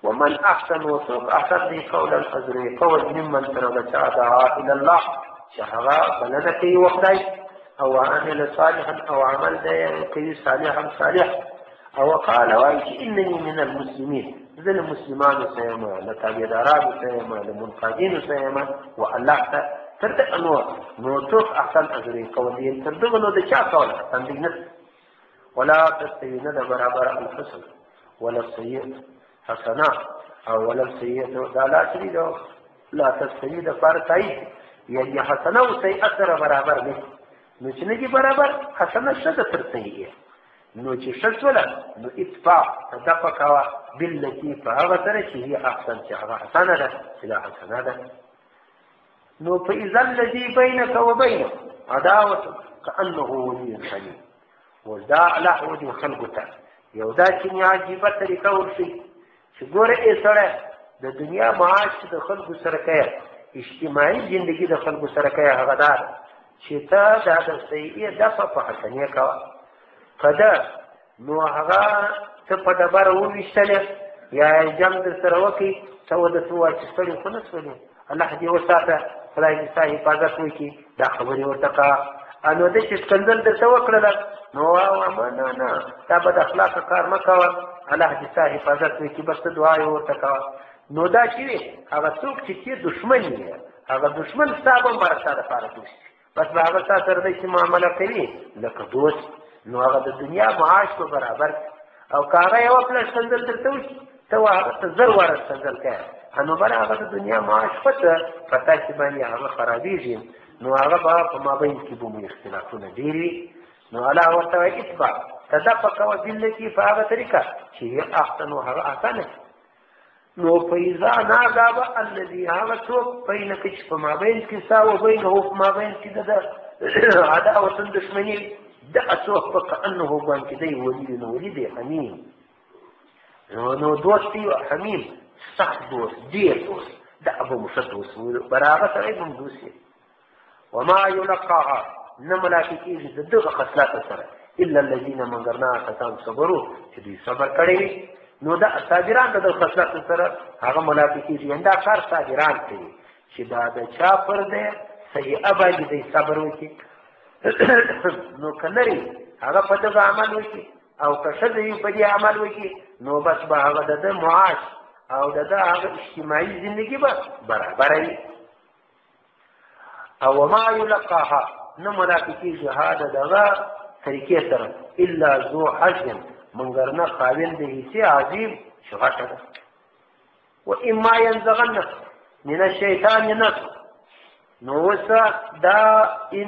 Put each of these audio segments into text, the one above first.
ومن احسن وسوق احسن دی قولا ازری قول ممن تر چا دعا الى الله شهغا بلنه کوي وخدای او عامل صالحا او عمل دی کوي صالحا صالح او قال واي انني من المسلمين ذل المسلمان سيما لتابعداران سيما لمنقادين سيما والله ترد نو توق احسن ازری قول دی تردغ نو د چا قول احسن دی نفس ولا تستوي ند برابر الحسن ولا السيئة حسنة او ولا السيئة دا لا تريد لا تستوي دا فارتاي يعني حسنة وسيئة سر برابر دي نو چې نجي برابر حسنة شد تر سيئة نو چې شد ولا نو اتفاع تدفقوا بالتي فهغه سره چې هي احسن چې هغه حسنة ده چې حسنة ده نو فإذا الذي بينك وبينه عداوة كأنه ولي حميم ودا الله ودي خلقته یو دا چې عجیبه طریقه ورشي چې ګوره ای سره د دنیا معاش د خلکو سره کوي اجتماعي ژوندۍ د خلکو سره کوي هغه دا چې ته د سیئه دفع په حسنیه کوه کده نو هغه ته په دبر وویشتلې یا جنګ در سره وکړي ته ود څه واچستلې خو نه سولې الله دې وساته خدای دې ستا حفاظت وکړي دا خبرې ورته کوه انو دې چې کنځل درته وکړل نو واما نه تا بد اخلاق کار مه کوه الله دې ستا حفاظت وکړي بس دعا یې ورته کوه نو دا چې هغه څوک چې دشمن یې هغه دشمن ستا به مرسته لپاره دوست بس به هغه ستا سره داسې معامله کوي لکه دوست نو هغه د دنیا معاش په برابر او که هغه یوه پلس کنځل درته وکړي ته هغه ته زر واره کنځل کوې نو بل هغه د دنیا معاش په تاسې باندې هغه خرابېږي نو هغه به په مابین کې به مو اختلافونه ډېر وي نو الله ورته وایي اتبع تدفق وبالتي په هغه طریقه چې هي احسن هغه اسانه نو فإذا ناغاب الذي هغه څوک بینک چې په مابین کې ستا و بینه په مابین کې د عداوة دشمني دغه څوک په کأنه باندې دی ولي نو ولي دی حمیم نو دوست دی حمیم سخت دوست ډېر دوست دا به مشت وسول بر هغه سره به دوست وما يلقاها نملاکیږي د دغه خصلات سره الا الذين منغرنا کسان صبروا چې دوی صبر کړی نو دا صابران د خصلات سره هغه ملاکیږي انده کار صابران کوي چې دا د چا پر دې صحیح اباږي د صبر وکي نو کناري هغه په دغه عمل وکي او که شدې په دې عمل وکي نو بس به هغه د معاش او د هغه اجتماعي ژوندۍ به برابر وي او ما يلقاها نملاکتی جهاد دغه طریقې سره الا ذو حظ منګرنه خاوند د هیڅ عظیم شغټه ده و اما ينزغن من الشیطان نفس نو وسه دا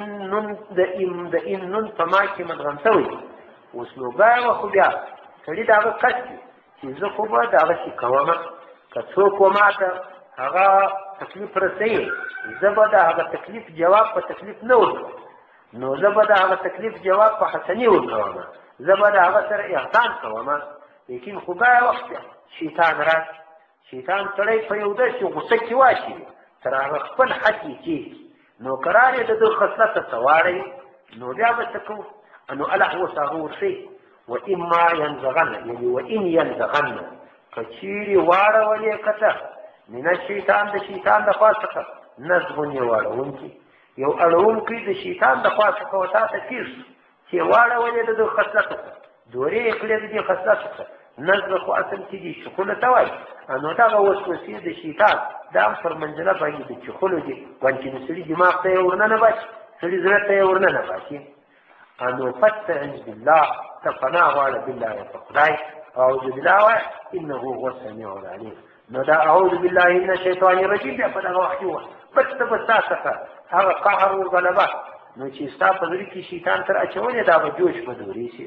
ان نن فما کې مدغم شوی اوس نو بیا خو بیا سړي دا کس چې زه خو به دغه شي کوم که څوک وماته هغه تکلیف رسوي زه به د هغه تکلیف جواب په تکلیف نه ورکوم نو زه به د هغه تکلیف جواب په حسني ورکوم زه به د هغه سره احسان کوم لیکن خو بیا وخت شیطان راشي شیطان سړی په یو داسې غوسه کې واچوي تر هغه خپل حق یې کېږي نو قرار یې د ده خصلت ته واړوي نو بیا به څه کوو نو الله اوس هغه ورښیي و اما ينزغن یعنې و ان ينزغن که چیرې واړولې کته من الشیطان د شیطان د خوا څخه نزغون یې واړوونکي یو اړوونکی د شیطان د خوا څخه ورته ته تېر شو چې واړولې د ده خصلت څخه دورې یې کړې د دې خصلت څخه نزغ خو اصل کې دي شخونه ته وایي نو دغه وسوسې د شیطان دا هم پر منزله باندې د چخلو دي وانچې د سړي دماغ ته یې ورننه باسي سړي زړه ته یې ورننه باسي نو فاستعذ بالله ته پناه غواړه بالله په خدای اعوذ بالله وایه انه هو السمیع العلیم نو دا اعوذ بالله من الشیطان الرجیم بیا په دغه وخت کې ووایه بس ته به ستا څخه هغه قهر وغلبه نو چې ستا په زړه کې شیطان تر اچولې دا به جوش به دورې شي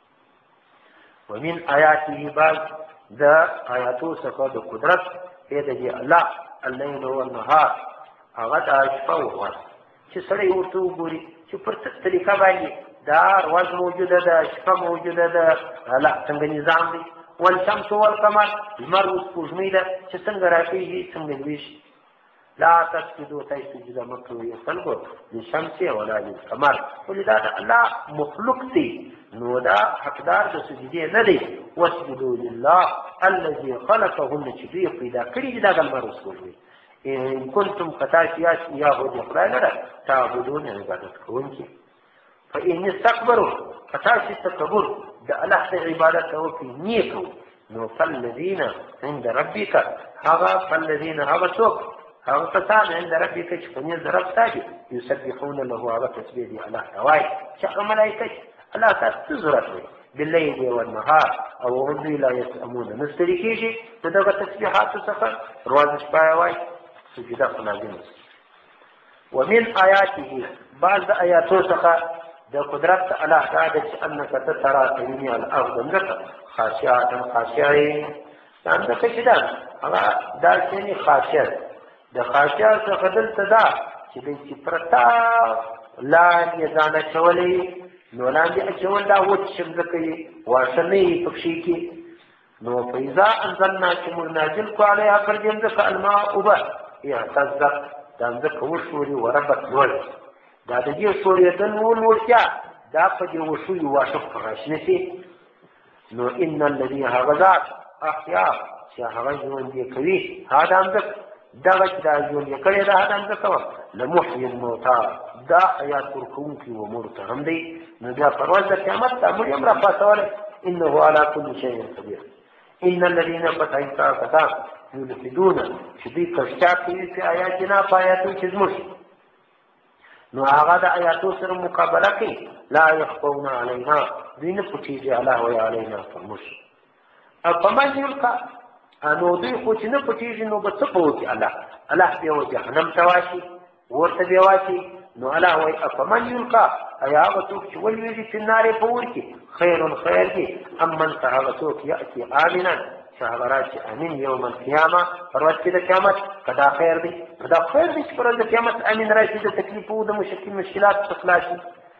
ومن آیاته بعض د آیاتو څخه د قدرت د الله الليل والنهار هغه د شپه او ورځ چې سړی ورته وګوري چې پر څه طریقه باندې دا ورځ موجوده ده شپه موجوده ده الله څنګه نظام دی والشمس والقمر لمر وسپوږمۍ ده چې څنګه راخېږي څنګه لویږي لا تسجدوا تای سجده مکوئ خلکو للشمس ولا للقمر ولې دا د الله مخلوق دی نو دا حقدار د سجدې نه دی واسجدوا لله الذي خلقهن چې دوی پیدا کړي دي دا لمر وسپوږمۍ ان کنتم فتاشیات یاهو د خدای لره تعبدون عبادت کوونکي فإن استكبروا فتاشي تکبر د الله د عبادت وکړي نیکو نو فالذین عند ربک هغه څوک هغه کسان عند ربک چې په نزد رب تاجي یسبحون له هغه تسبیح دی الله توای چې هغه ملائکه الله تاسو ضرورت وي بالليل والنهار او هم لا يسأمون نستری کېږي دغه تسبیحات څخه روز شپه وای سجده لازم ومن آیاته بعض آیاتو څخه د قدرت الله تعالی چې انک ترى ترمي الارض لك خاشعه څنګه چې دا هغه دا چې خاشعه د خاشعه څخه دلته دا چې د پرتا لاندې ځان چولې نو لاندې اچول دا وچ شمزکې واشنې پکشي کې نو فإذا انزلنا چې موږ نازل کو علیها پر دې ځکه الماء وبا اهتزت دا ځکه وشوري وربت ول دا د دې شوري د نور ورتیا دا په دې وشوي واشق راشنسي نو ان الذي هغذات احيا چې هغه ژوند دې کوي هدا ځکه دغه چې دا ژوند یې کړی دا هدا ځکه لمحيي الموتى دا حیات ورکوونکي و مړو ته هم دی نو بیا پر ورځ د قیامت ته مړي هم راپاڅولی انه على كل شيء قدير ان الذين فتحوا كتاب يلحدون چې دوی کشچا کوي په آیاتنا په آیاتو کې زموږ نو هغه د آیاتو سره مقابله کوي لا يخفون علينا دوی نه پټېږي الله وی علينا فرموش افمن يلقى انو دوی خو چې نه پټېږي نو به څه کوي الله بیا و جهنم ته واشي ورته بیا واشي نو الله وی افمن يلقى ایا هغه څوک چې ولوېږي په نارې په اور کې خیر دی امن که هغه څوک یأتي آمنا چې هغه راشي امین یوم القیامه پر ورځ د قیامت که دا خیر دی چې پر ورځ د قیامت امین راشي د تکلیفو د مشکلات څخه خلاصي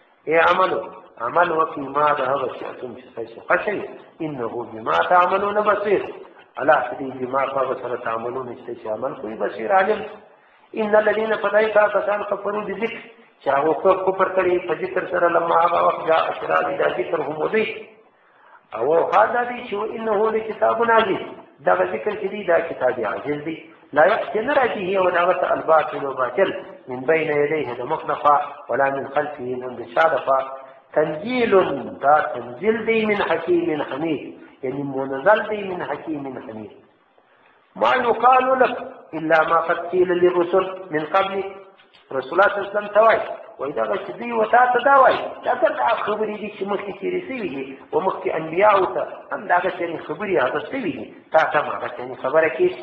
عمل وکړي ما د هغه شي چې تاسو خوښوي انه بما تعملون بصیر الله دې بما هغه سره تعملون چې عمل کوي بصیر عالم ان الذين فدايتا كان كفروا بذكر چې هغه کفر کړي په ذکر سره لما هغه وخت جاء اشرار د ذکر هم ودی او هذا دي شو انه لكتاب عزيز دا ذکر چې دی دا کتاب عزیز دی لا يحسن رجه ودعوة الباطل وباطل من بين يديه دمخنفا ولا من خلفه من شادفا تنزيل دا تنزيل دي من حكيم حميد يعني منزل دي من حكيم حميد ما يقال لك إلا ما قد قيل للرسل من قبل رسول الله صلى الله عليه وسلم توای وإذا غشدي وتا تداوي لكن خبري دي چې مخکې تیرې سوي دي ومخکې انبیاء ته هم دا غشري خبري هغه سوي دي تا ته ما غشري خبره کیږي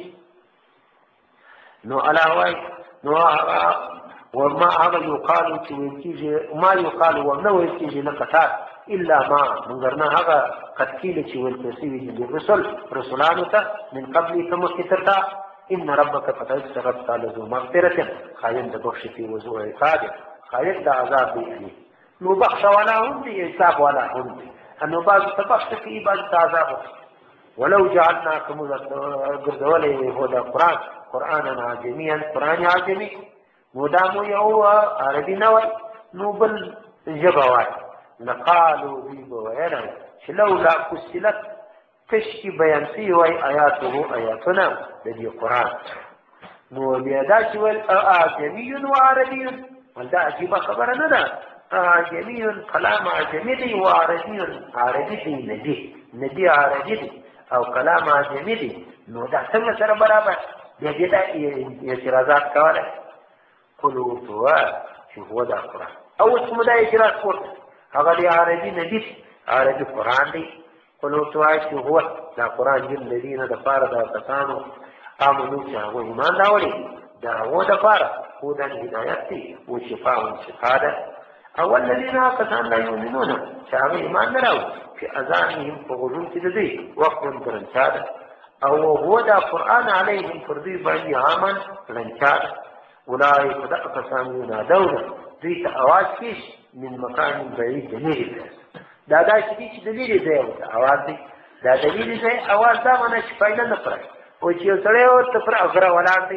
نو علاوه نو وما هذا يقال تيجي ما يقال وما يجي لقطات الا ما منغرنا هذا قد قيل تي والتسوي للرسل رسولان من قبل تمكترتا ان ربك فتستغفر تعالى ذو مغفرة خاين بخش في وزوع عقاب خاين د عذاب دی نو بخش ولا هم دي حساب ولا هم دي انه بعض تبخش في بعض عذاب ولو جعلناكم غرزولي هو دا قرآن عجميا قرآن عجمي نو دامو یو عربي نوی نو بل جبوای لقالو دی بوینا چې لولا فصلت کشکی بیان سی وای آیاتنا د دې قرآن نو بیا دا چې ول عجمي و عربي ولدا عجیبه خبره نه ده عجمي کلام عجمي دی و عربي دی ندی عربي دی او کلام عجمي دی نو دا څنګه سره برابر بیا دې دا اعتراضات کوله قلوا توا چې هو دا قرآن او اسمه دا اعتراض کوله هغه دی عربي ندی عربي قرآن دی قلوا توا چې هو دا قرآن دې الذين د پاره دا کسانو امنو چې هغه ایمان راوړي دا هو د پاره هو د هدایت دی او شفاء ده او الذين كسان لا يؤمنون چې هغه ایمان نه راوړي چې اذانهم په غوږونو کې دي وخت درنچاده او هو دا قرآن عليهم فردي باندې عامن لنچار اولئك دقسم ينادون دوی ته اواز کیش من مکان بعید دلیل دا چې دلیل دی اواز دی دا دلیل دی اواز دا معنی چې فائدہ نه پرای او چې سره او ته پر اغره ولاړ دی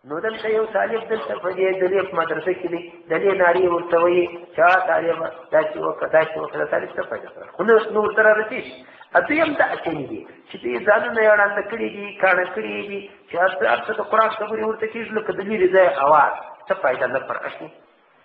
نو دلته یو طالب دلته په دې دلې په مدرسه کې دی دلې نارې ورته وایي چې طالبه داسې وکړه داسې وکړه طالب څه فایده کوي خو نو ورسره رسېږي دویم دا اچوي دي چې دې ځانونه یې ړانده کړي دي کاڼه کړي دي چې هر څه د قرآن خبرې ورته کېږي لکه د لرې ځای اواز څه فایده نه پر اخلي